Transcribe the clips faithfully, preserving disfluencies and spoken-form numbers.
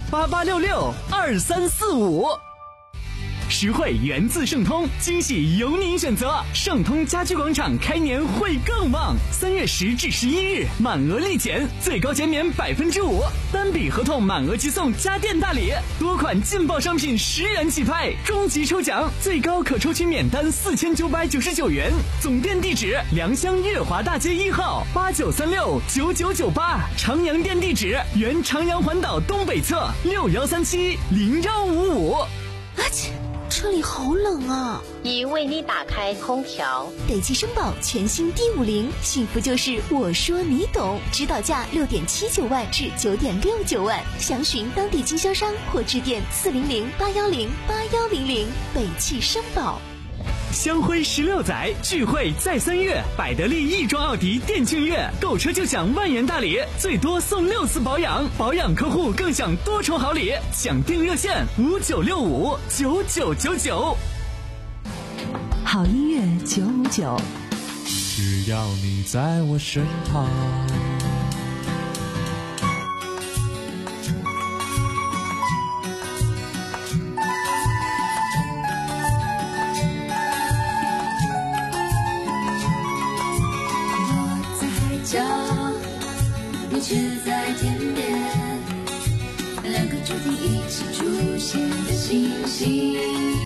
八八六六二三四五。实惠源自盛通，惊喜由您选择。盛通家居广场开年会更旺，三月十至十一日满额立减，最高减免百分之五，单笔合同满额即送家电大礼，多款劲爆商品十元起拍，终极抽奖最高可抽取免单四千九百九十九元。总店地址：良乡悦华大街一号八九三六九九九八，长阳店地址：原长阳环岛东北侧六幺三七零幺五五。 阿切。车里好冷啊！ 已为你打开空调。 北汽绅宝全新 D 五零，幸福就是我说你懂，指导价六点七九万至九点六九万，详询当地经销商或致电四零零八幺零八幺零零。北汽绅宝。 香辉十六载聚会在三月，百得利亦庄奥迪店庆月，购车就享万元大礼，最多送六次保养，保养客户更享多重好礼。抢订热线五九六五九九九九。 好音乐九五九， 只要你在我身旁。 你却在天边，两个注定一起出现的星星。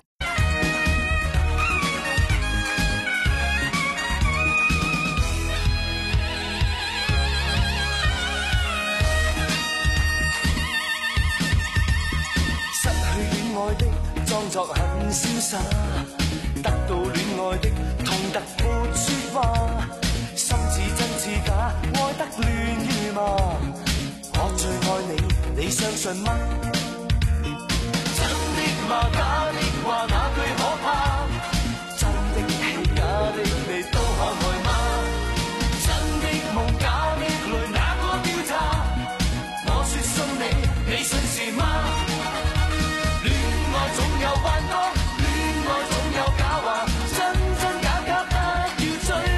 失去戀愛的裝作很瀟灑，得到戀愛的痛得沒說話。心似真似假，愛得亂如麻。我最愛你，你相信嗎？真的嗎？假的話那句可怕？真的戲，假的你都可愛嗎？真的夢，假的淚，哪個調查？我說信你，你信是嗎？戀愛總有幻覺，戀愛總有假話，真真假假不要追。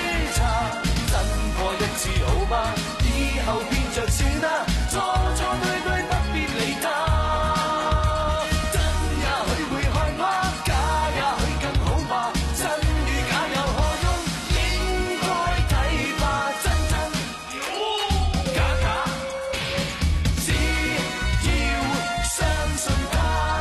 好吧，以後變着算啦，錯錯對對不必理他。真也許會害怕，假也許更好吧。真與假又何用？應該睇吧，真真假假，只要相信他。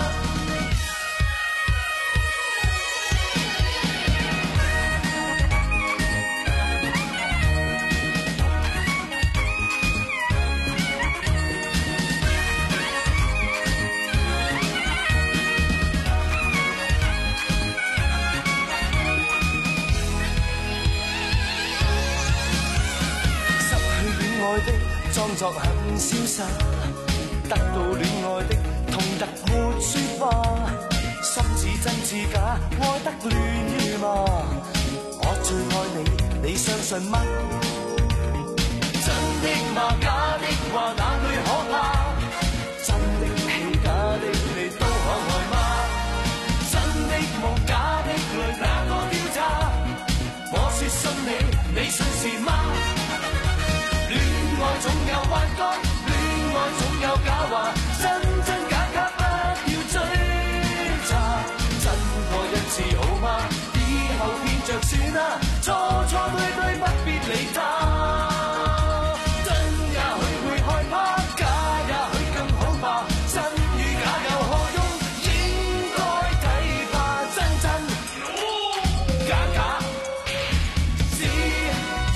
裝作很瀟灑，得到戀愛的痛得沒說話。心似真似假，愛得亂如麻。我最愛你，你相信嗎？真的嗎？假的話哪句可怕？真的戲，假的你都可愛嗎？真的夢，假的淚，哪個調查？我說信你，你信是嗎？戀愛總有幻覺，戀愛總有假話，真真假假不要追查。真過一次好嗎？以後變着算啦，錯錯對對不必理他。真也許會害怕，假也許更好吧。真與假又何用？應該睇吧，真真假假，只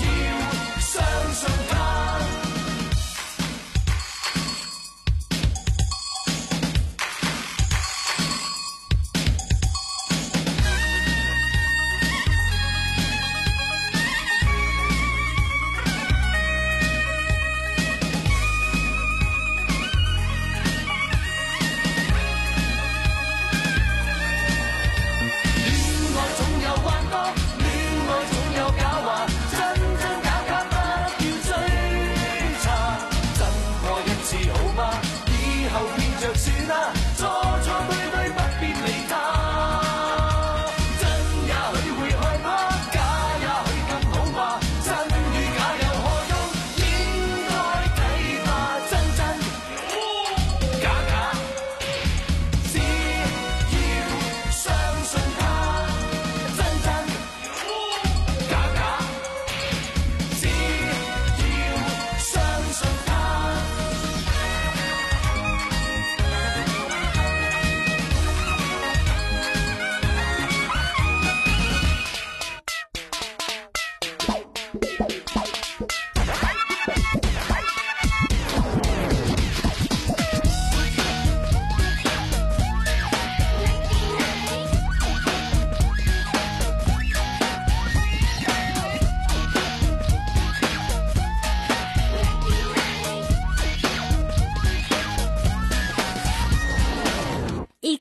要相信他。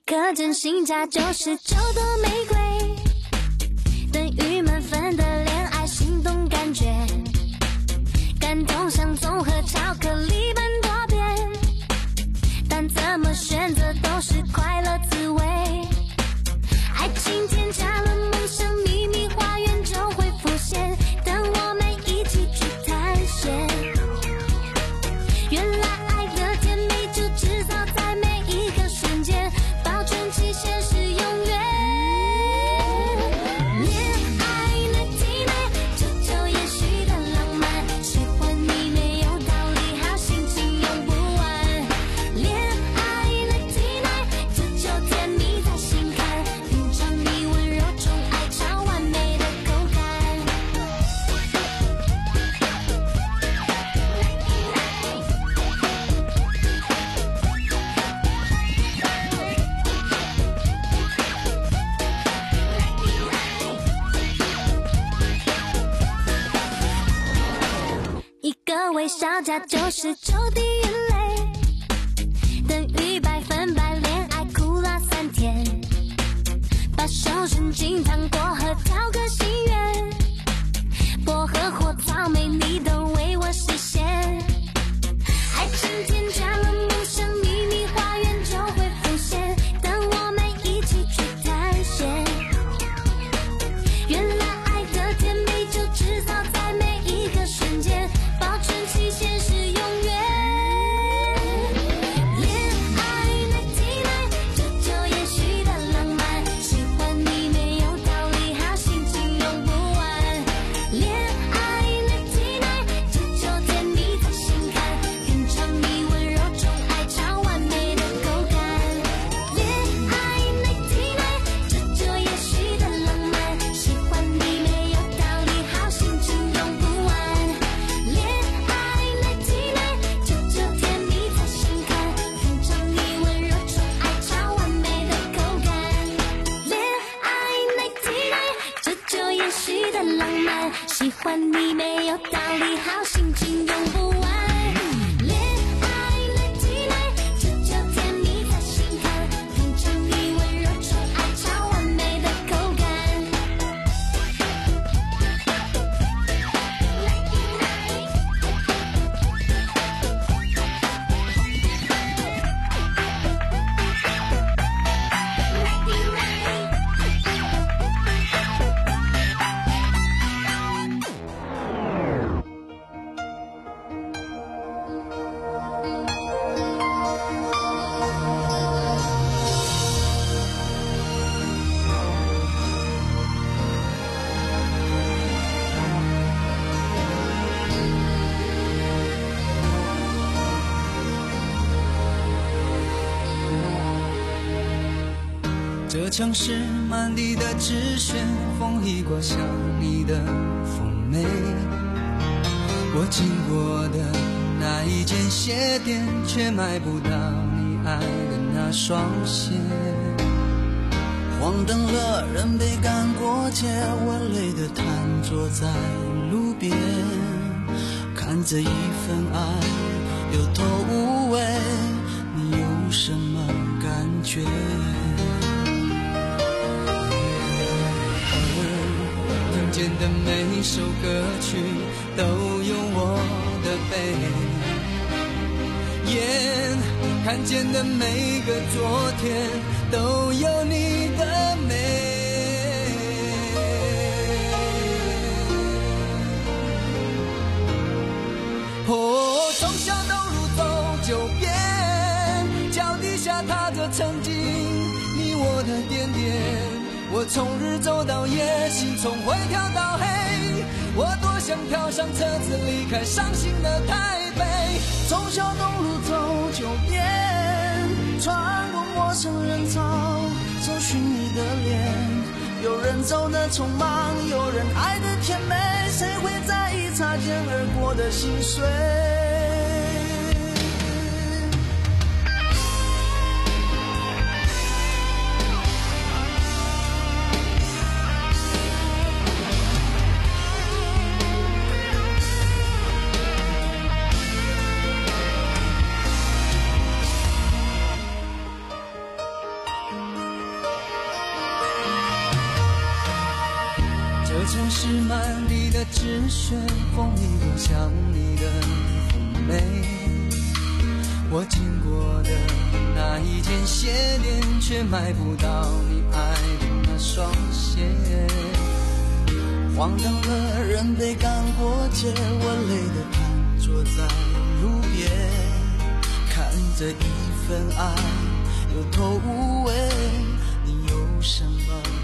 个真心价九十九朵玫瑰，等于满分的恋爱心动感觉，感动像综合巧克力般多变，但怎么选择都是快乐滋味。爱情添加了梦想，秘密花园就会浮现，等我们一起去探险。原来爱的甜美就制造在每一个瞬间，保存期限是永远。恋爱那体内，久久也许的浪漫，喜欢你没有道理，好心情用不完。恋爱那体内，久久甜蜜在心坎，品尝你温柔中爱超完美的口感。一个微笑加九十九滴眼泪，等于百分百恋爱哭了三天，把手伸进糖果盒挑个心愿，薄荷或草莓你都为我实现。爱情添加了梦想，秘密花园就会浮现，等我们一起去探险。原来爱的甜美就制造在每一个瞬间，保存期限是永远。恋爱那体内，久久也许的浪漫，喜欢你没有道理，好心情用不完。恋爱那体内，久久甜蜜在心坎，品尝你温柔中爱超完美的口感。恋爱那体内，久久也许的浪漫，喜欢你没有道理，好心情用不完。恋爱那体内，久久甜蜜在心坎，品尝你温柔中爱超完美的口感。恋爱那体内，久久也许的浪漫，喜欢你没有道理，好心情用不完。恋爱那体内，久久甜蜜在心坎，品尝你温柔中爱超完美的口感。 这城市满地的纸屑，风一刮像你的妩媚。我经过的那一间鞋店，却买不到你爱的那双鞋。黄灯了，人被赶过街，我累得瘫坐在路边，看着一份爱有头无尾，你有什么感觉？听见的每首歌曲都有我的背，眼看见的每个昨天都有你的美。哦，从小东路走九遍，脚底下踏着曾经你我的点点。我从日走到夜，心从灰跳到黑，我多想跳上车子离开伤心的台北。从小东路走九遍，穿过陌生人潮，找寻你的脸。有人走得匆忙，有人爱得甜美，谁会在意擦肩而过的心碎？ 城市满地的纸屑，风里留下你的妩媚。我经过的那一间鞋店，却买不到你爱的那双鞋。荒唐了，人被赶过街，我累得瘫坐在路边，看着一份爱有头无尾，你有什么